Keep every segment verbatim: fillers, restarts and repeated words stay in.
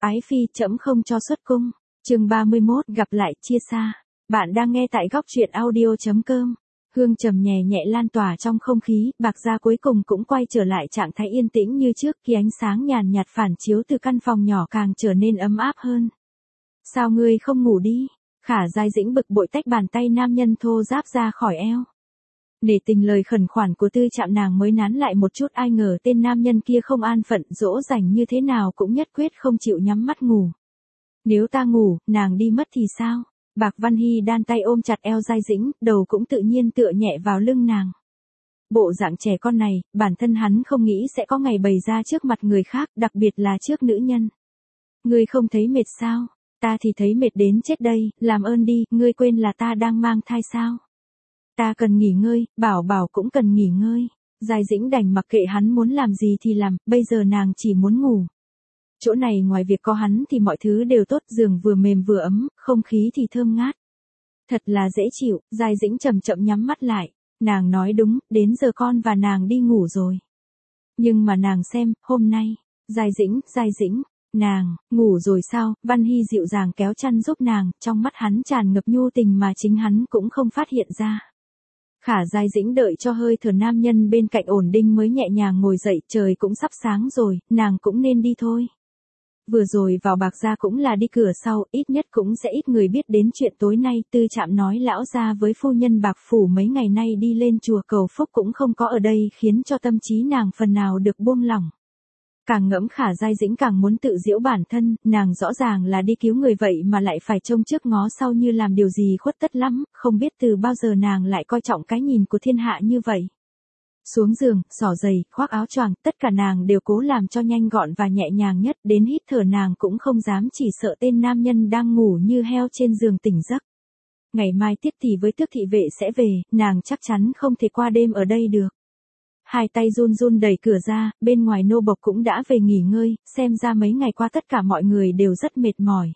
Ái phi trẫm không cho xuất cung. Chương ba mươi mốt, gặp lại chia xa. Bạn đang nghe tại góc truyện audio chấm com. Hương trầm nhẹ nhẹ lan tỏa trong không khí, Bạc Gia cuối cùng cũng quay trở lại trạng thái yên tĩnh như trước, khi ánh sáng nhàn nhạt phản chiếu từ căn phòng nhỏ càng trở nên ấm áp hơn. Sao ngươi không ngủ đi? Khả Giai Dĩnh bực bội tách bàn tay nam nhân thô ráp ra khỏi eo. Nể tình lời khẩn khoản của Tư Trạm nàng mới nán lại một chút, ai ngờ tên nam nhân kia không an phận, dỗ dành như thế nào cũng nhất quyết không chịu nhắm mắt ngủ. Nếu ta ngủ, nàng đi mất thì sao? Bạc Văn Hy đan tay ôm chặt eo Giai Dĩnh, đầu cũng tự nhiên tựa nhẹ vào lưng nàng. Bộ dạng trẻ con này, bản thân hắn không nghĩ sẽ có ngày bày ra trước mặt người khác, đặc biệt là trước nữ nhân. Ngươi không thấy mệt sao? Ta thì thấy mệt đến chết đây, làm ơn đi, ngươi quên là ta đang mang thai sao? Ta cần nghỉ ngơi, Bảo Bảo cũng cần nghỉ ngơi. Giai Dĩnh đành mặc kệ hắn muốn làm gì thì làm, bây giờ nàng chỉ muốn ngủ. Chỗ này ngoài việc có hắn thì mọi thứ đều tốt, giường vừa mềm vừa ấm, không khí thì thơm ngát. Thật là dễ chịu, Giai Dĩnh chậm chậm nhắm mắt lại. Nàng nói đúng, đến giờ con và nàng đi ngủ rồi. Nhưng mà nàng xem, hôm nay, Giai Dĩnh, Giai Dĩnh, nàng, ngủ rồi sao? Văn Hy dịu dàng kéo chăn giúp nàng, trong mắt hắn tràn ngập nhu tình mà chính hắn cũng không phát hiện ra. Khả Giai Dĩnh đợi cho hơi thở nam nhân bên cạnh ổn định mới nhẹ nhàng ngồi dậy, trời cũng sắp sáng rồi, nàng cũng nên đi thôi. Vừa rồi vào Bạc Gia cũng là đi cửa sau, ít nhất cũng sẽ ít người biết đến chuyện tối nay. Tư Trạm nói lão gia với phu nhân Bạc Phủ mấy ngày nay đi lên chùa cầu phúc cũng không có ở đây, khiến cho tâm trí nàng phần nào được buông lỏng. Càng ngẫm Khả Giai Dĩnh càng muốn tự giễu bản thân, nàng rõ ràng là đi cứu người vậy mà lại phải trông trước ngó sau như làm điều gì khuất tất lắm, không biết từ bao giờ nàng lại coi trọng cái nhìn của thiên hạ như vậy. Xuống giường, xỏ giày, khoác áo choàng, tất cả nàng đều cố làm cho nhanh gọn và nhẹ nhàng nhất, đến hít thở nàng cũng không dám, chỉ sợ tên nam nhân đang ngủ như heo trên giường tỉnh giấc. Ngày mai Tiết Tỷ với Tước thị vệ sẽ về, nàng chắc chắn không thể qua đêm ở đây được. Hai tay run run đẩy cửa ra, bên ngoài nô bộc cũng đã về nghỉ ngơi, xem ra mấy ngày qua tất cả mọi người đều rất mệt mỏi.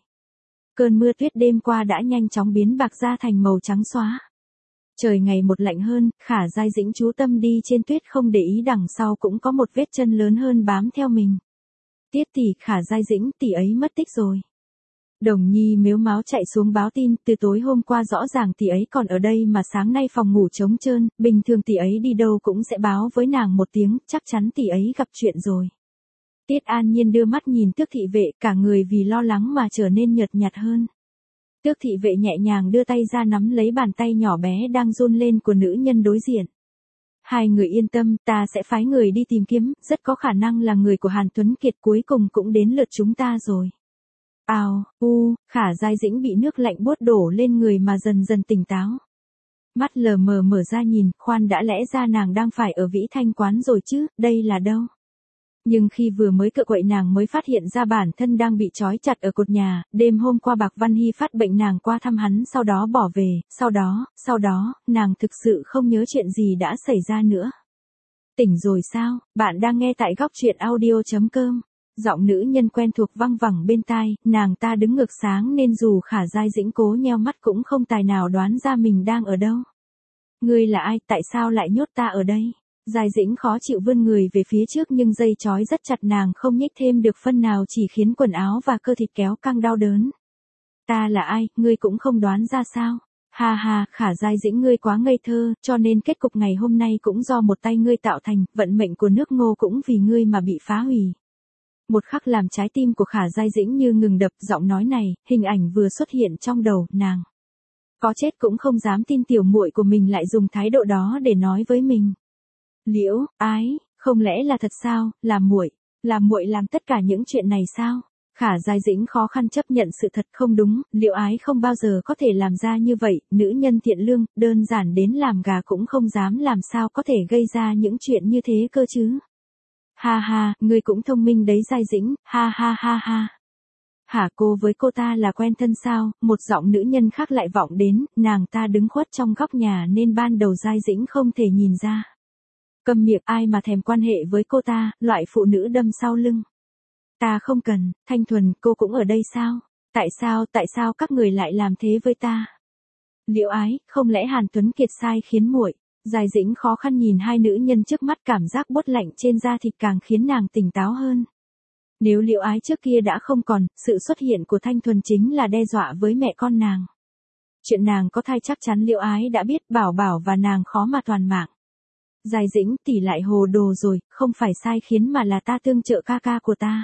Cơn mưa tuyết đêm qua đã nhanh chóng biến Bạc Gia thành màu trắng xóa. Trời ngày một lạnh hơn, Khả Giai Dĩnh chú tâm đi trên tuyết không để ý đằng sau cũng có một vết chân lớn hơn bám theo mình. Tiết Tỷ, Khả Giai Dĩnh, tỷ ấy mất tích rồi. Đồng Nhi mếu máo chạy xuống báo tin, từ tối hôm qua rõ ràng tỷ ấy còn ở đây mà sáng nay phòng ngủ trống trơn, bình thường tỷ ấy đi đâu cũng sẽ báo với nàng một tiếng, chắc chắn tỷ ấy gặp chuyện rồi. Tiết An Nhiên đưa mắt nhìn Tước thị vệ, cả người vì lo lắng mà trở nên nhợt nhạt hơn. Tước thị vệ nhẹ nhàng đưa tay ra nắm lấy bàn tay nhỏ bé đang run lên của nữ nhân đối diện. Hai người yên tâm, ta sẽ phái người đi tìm kiếm, rất có khả năng là người của Hàn Tuấn Kiệt, cuối cùng cũng đến lượt chúng ta rồi. Ào, u, Khả Giai Dĩnh bị nước lạnh buốt đổ lên người mà dần dần tỉnh táo. Mắt lờ mờ mở ra nhìn, khoan đã lẽ ra nàng đang phải ở Vĩ Thanh quán rồi chứ, đây là đâu? Nhưng khi vừa mới cựa quậy nàng mới phát hiện ra bản thân đang bị trói chặt ở cột nhà, đêm hôm qua Bạc Văn Hy phát bệnh nàng qua thăm hắn sau đó bỏ về, sau đó, sau đó, nàng thực sự không nhớ chuyện gì đã xảy ra nữa. Tỉnh rồi sao? Bạn đang nghe tại góc truyện audio chấm com. Giọng nữ nhân quen thuộc văng vẳng bên tai, nàng ta đứng ngược sáng nên dù Khả Giai Dĩnh cố nheo mắt cũng không tài nào đoán ra mình đang ở đâu. Ngươi là ai, tại sao lại nhốt ta ở đây? Giai Dĩnh khó chịu vươn người về phía trước nhưng dây trói rất chặt, nàng không nhích thêm được phân nào, chỉ khiến quần áo và cơ thịt kéo căng đau đớn. Ta là ai, ngươi cũng không đoán ra sao? Ha ha, Khả Giai Dĩnh, ngươi quá ngây thơ, cho nên kết cục ngày hôm nay cũng do một tay ngươi tạo thành, vận mệnh của nước Ngô cũng vì ngươi mà bị phá hủy. Một khắc làm trái tim của Khả Giai Dĩnh như ngừng đập, giọng nói này, hình ảnh vừa xuất hiện trong đầu, nàng có chết cũng không dám tin tiểu muội của mình lại dùng thái độ đó để nói với mình. Liễu Ái, không lẽ là thật sao? Là muội, là muội làm tất cả những chuyện này sao? Khả Giai Dĩnh khó khăn chấp nhận sự thật, không đúng, Liễu Ái không bao giờ có thể làm ra như vậy, nữ nhân thiện lương, đơn giản đến làm gà cũng không dám, làm sao có thể gây ra những chuyện như thế cơ chứ? Ha ha, ngươi cũng thông minh đấy Giai Dĩnh, ha ha ha ha. Hả, cô với cô ta là quen thân sao? Một giọng nữ nhân khác lại vọng đến, nàng ta đứng khuất trong góc nhà nên ban đầu Giai Dĩnh không thể nhìn ra. Câm miệng, ai mà thèm quan hệ với cô ta, loại phụ nữ đâm sau lưng. Ta không cần, Thanh Thuần, cô cũng ở đây sao? Tại sao, tại sao các người lại làm thế với ta? Liễu Ái, không lẽ Hàn Tuấn Kiệt sai khiến muội? Giai Dĩnh khó khăn nhìn hai nữ nhân trước mắt, cảm giác buốt lạnh trên da thịt càng khiến nàng tỉnh táo hơn. Nếu Liễu Ái trước kia đã không còn, sự xuất hiện của Thanh Thuần chính là đe dọa với mẹ con nàng. Chuyện nàng có thai chắc chắn Liễu Ái đã biết, Bảo Bảo và nàng khó mà toàn mạng. Giai Dĩnh, tỷ lại hồ đồ rồi, không phải sai khiến mà là ta tương trợ ca ca của ta.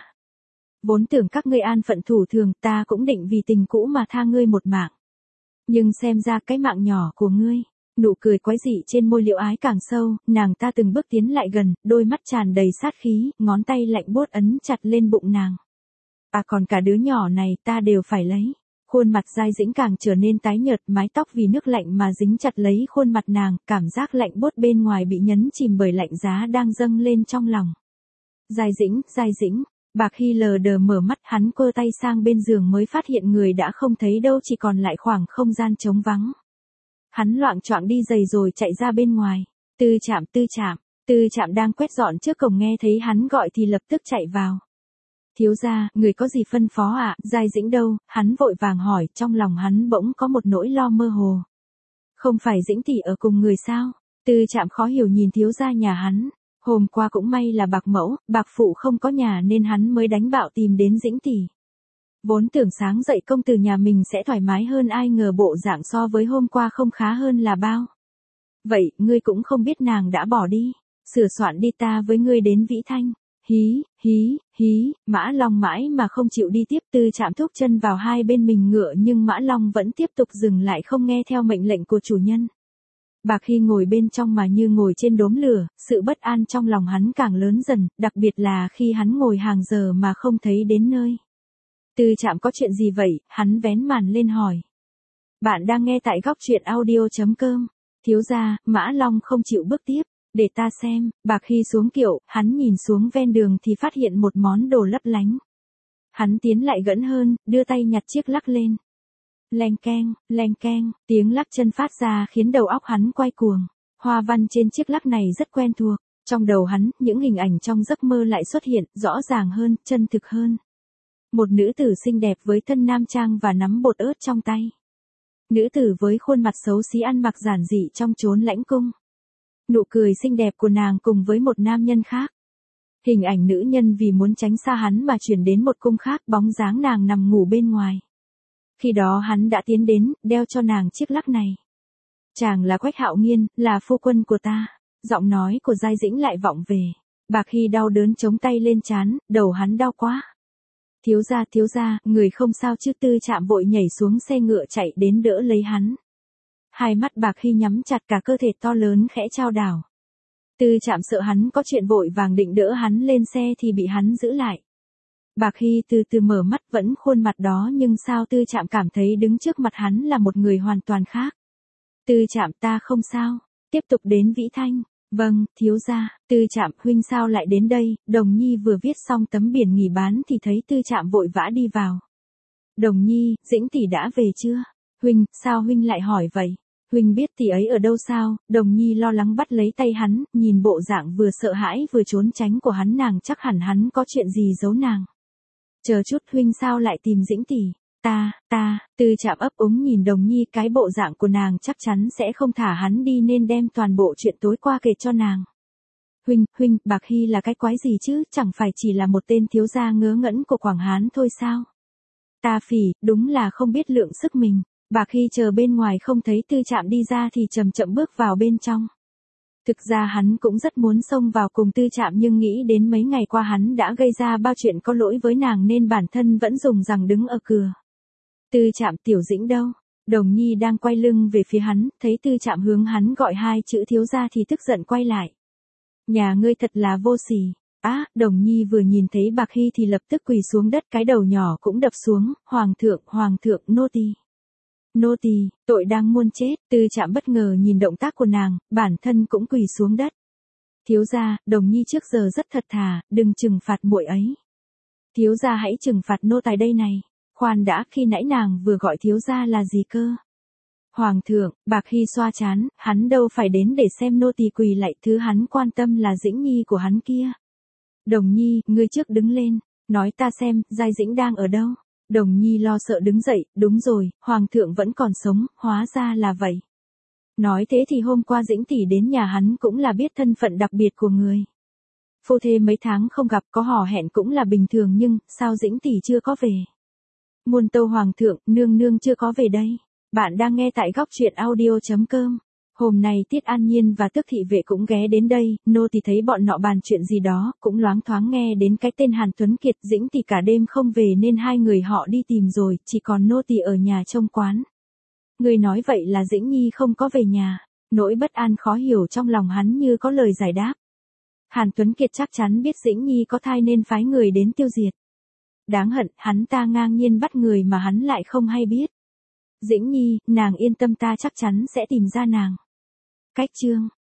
Vốn tưởng các ngươi an phận thủ thường, ta cũng định vì tình cũ mà tha ngươi một mạng. Nhưng xem ra cái mạng nhỏ của ngươi. Nụ cười quái dị trên môi Liễu Ái càng sâu, nàng ta từng bước tiến lại gần, đôi mắt tràn đầy sát khí, ngón tay lạnh buốt ấn chặt lên bụng nàng. À còn cả đứa nhỏ này ta đều phải lấy. Khuôn mặt Giai Dĩnh càng trở nên tái nhợt, mái tóc vì nước lạnh mà dính chặt lấy khuôn mặt nàng, cảm giác lạnh buốt bên ngoài bị nhấn chìm bởi lạnh giá đang dâng lên trong lòng. Giai Dĩnh, Giai Dĩnh, Bạc Hy lờ đờ mở mắt, hắn quơ tay sang bên giường mới phát hiện người đã không thấy đâu, chỉ còn lại khoảng không gian trống vắng. Hắn loạng choạng đi giày rồi chạy ra bên ngoài. Tư Trạm, Tư Trạm, Tư Trạm đang quét dọn trước cổng nghe thấy hắn gọi thì lập tức chạy vào. Thiếu gia, người có gì phân phó ạ? À? Giai Dĩnh đâu? Hắn vội vàng hỏi, trong lòng hắn bỗng có một nỗi lo mơ hồ. Không phải Dĩnh tỷ ở cùng người sao? Tư Trạm khó hiểu nhìn thiếu gia nhà hắn. Hôm qua cũng may là Bạc mẫu, Bạc phụ không có nhà nên hắn mới đánh bạo tìm đến Dĩnh tỷ. Vốn tưởng sáng dậy công tử nhà mình sẽ thoải mái hơn, ai ngờ bộ dạng so với hôm qua không khá hơn là bao. Vậy, ngươi cũng không biết nàng đã bỏ đi. Sửa soạn đi, ta với ngươi đến Vĩ Thanh. Hí, hí, hí, Mã Long mãi mà không chịu đi tiếp. Tư Trạm thúc chân vào hai bên mình ngựa nhưng Mã Long vẫn tiếp tục dừng lại, không nghe theo mệnh lệnh của chủ nhân. Bạc Hy ngồi bên trong mà như ngồi trên đốm lửa, sự bất an trong lòng hắn càng lớn dần, đặc biệt là khi hắn ngồi hàng giờ mà không thấy đến nơi. Tư Trạm có chuyện gì vậy? Hắn vén màn lên hỏi. Bạn đang nghe tại góc truyện audio chấm com. Thiếu gia, Mã Long không chịu bước tiếp. Để ta xem. Bạc Hy xuống kiệu, hắn nhìn xuống ven đường thì phát hiện một món đồ lấp lánh. Hắn tiến lại gần hơn, đưa tay nhặt chiếc lắc lên. Leng keng, leng keng, tiếng lắc chân phát ra khiến đầu óc hắn quay cuồng. Hoa văn trên chiếc lắc này rất quen thuộc. Trong đầu hắn, những hình ảnh trong giấc mơ lại xuất hiện, rõ ràng hơn, chân thực hơn. Một nữ tử xinh đẹp với thân nam trang và nắm bột ớt trong tay. Nữ tử với khuôn mặt xấu xí ăn mặc giản dị trong chốn lãnh cung. Nụ cười xinh đẹp của nàng cùng với một nam nhân khác. Hình ảnh nữ nhân vì muốn tránh xa hắn mà chuyển đến một cung khác, bóng dáng nàng nằm ngủ bên ngoài. Khi đó hắn đã tiến đến, đeo cho nàng chiếc lắc này. Chàng là Quách Hạo Nghiên, là phu quân của ta. Giọng nói của Giai Dĩnh lại vọng về. Bạc Hy đau đớn chống tay lên trán, đầu hắn đau quá. Thiếu gia, thiếu gia, người không sao chứ? Tư Trạm vội nhảy xuống xe ngựa chạy đến đỡ lấy hắn. Hai mắt Bạc Hy nhắm chặt, cả cơ thể to lớn khẽ chao đảo. Tư Trạm sợ hắn có chuyện vội vàng định đỡ hắn lên xe thì bị hắn giữ lại. Bạc Hy từ từ mở mắt, vẫn khuôn mặt đó nhưng sao Tư Trạm cảm thấy đứng trước mặt hắn là một người hoàn toàn khác. Tư Trạm, ta không sao. Tiếp tục đến Vĩ Thanh. Vâng, thiếu gia. Tư Trạm, huynh sao lại đến đây? Đồng Nhi vừa viết xong tấm biển nghỉ bán thì thấy Tư Trạm vội vã đi vào. Đồng Nhi, Dĩnh tỷ đã về chưa? Huynh, sao huynh lại hỏi vậy? Huynh biết tỷ ấy ở đâu sao? Đồng Nhi lo lắng bắt lấy tay hắn, nhìn bộ dạng vừa sợ hãi vừa trốn tránh của hắn, nàng chắc hẳn hắn có chuyện gì giấu nàng. Chờ chút, huynh sao lại tìm Dĩnh tỷ? Ta, ta, Tư Trạm ấp úng nhìn Đồng Nhi, cái bộ dạng của nàng chắc chắn sẽ không thả hắn đi nên đem toàn bộ chuyện tối qua kể cho nàng. Huynh, huynh, Bạc Hy là cái quái gì chứ, chẳng phải chỉ là một tên thiếu gia ngớ ngẩn của Quảng Hán thôi sao? Ta phỉ, đúng là không biết lượng sức mình. Bạc Hy chờ bên ngoài không thấy Tư Trạm đi ra thì chậm chậm bước vào bên trong. Thực ra hắn cũng rất muốn xông vào cùng Tư Trạm nhưng nghĩ đến mấy ngày qua hắn đã gây ra bao chuyện có lỗi với nàng nên bản thân vẫn dùng rằng đứng ở cửa. Tư Trạm, Tiểu Dĩnh đâu? Đồng Nhi đang quay lưng về phía hắn, thấy Tư Trạm hướng hắn gọi hai chữ thiếu gia thì tức giận quay lại. Nhà ngươi thật là vô sỉ. Á, à, Đồng Nhi vừa nhìn thấy Bạc Hy thì lập tức quỳ xuống đất, cái đầu nhỏ cũng đập xuống. Hoàng thượng, hoàng thượng, nô tỳ. Nô tỳ, tội đang muôn chết. Tư Trạm bất ngờ nhìn động tác của nàng, bản thân cũng quỳ xuống đất. Thiếu gia, Đồng Nhi trước giờ rất thật thà, đừng trừng phạt muội ấy. Thiếu gia hãy trừng phạt nô tài đây này. Khoan đã, khi nãy nàng vừa gọi thiếu gia là gì cơ? Hoàng thượng, Bạc Hy xoa trán, hắn đâu phải đến để xem nô tỳ quỳ lạy, thứ hắn quan tâm là Dĩnh Nhi của hắn kia. Đồng Nhi, ngươi trước đứng lên, nói ta xem, Giai Dĩnh đang ở đâu? Đồng Nhi lo sợ đứng dậy, đúng rồi, Hoàng thượng vẫn còn sống, hóa ra là vậy. Nói thế thì hôm qua Dĩnh tỷ đến nhà hắn cũng là biết thân phận đặc biệt của người. Phu thê mấy tháng không gặp có hò hẹn cũng là bình thường nhưng, sao Dĩnh tỷ chưa có về? Muôn tâu hoàng thượng, nương nương chưa có về đây. Bạn đang nghe tại góc truyện audio.com. Hôm nay Tiết An Nhiên và Tước thị vệ cũng ghé đến đây, nô tỳ thấy bọn nọ bàn chuyện gì đó, cũng loáng thoáng nghe đến cái tên Hàn Tuấn Kiệt. Dĩnh tỷ cả đêm không về nên hai người họ đi tìm rồi, chỉ còn nô tỳ ở nhà trông quán. Người nói vậy là Dĩnh Nhi không có về nhà, nỗi bất an khó hiểu trong lòng hắn như có lời giải đáp. Hàn Tuấn Kiệt chắc chắn biết Dĩnh Nhi có thai nên phái người đến tiêu diệt. Đáng hận, hắn ta ngang nhiên bắt người mà hắn lại không hay biết. Dĩnh Nhi, nàng yên tâm ta chắc chắn sẽ tìm ra nàng. Cách chương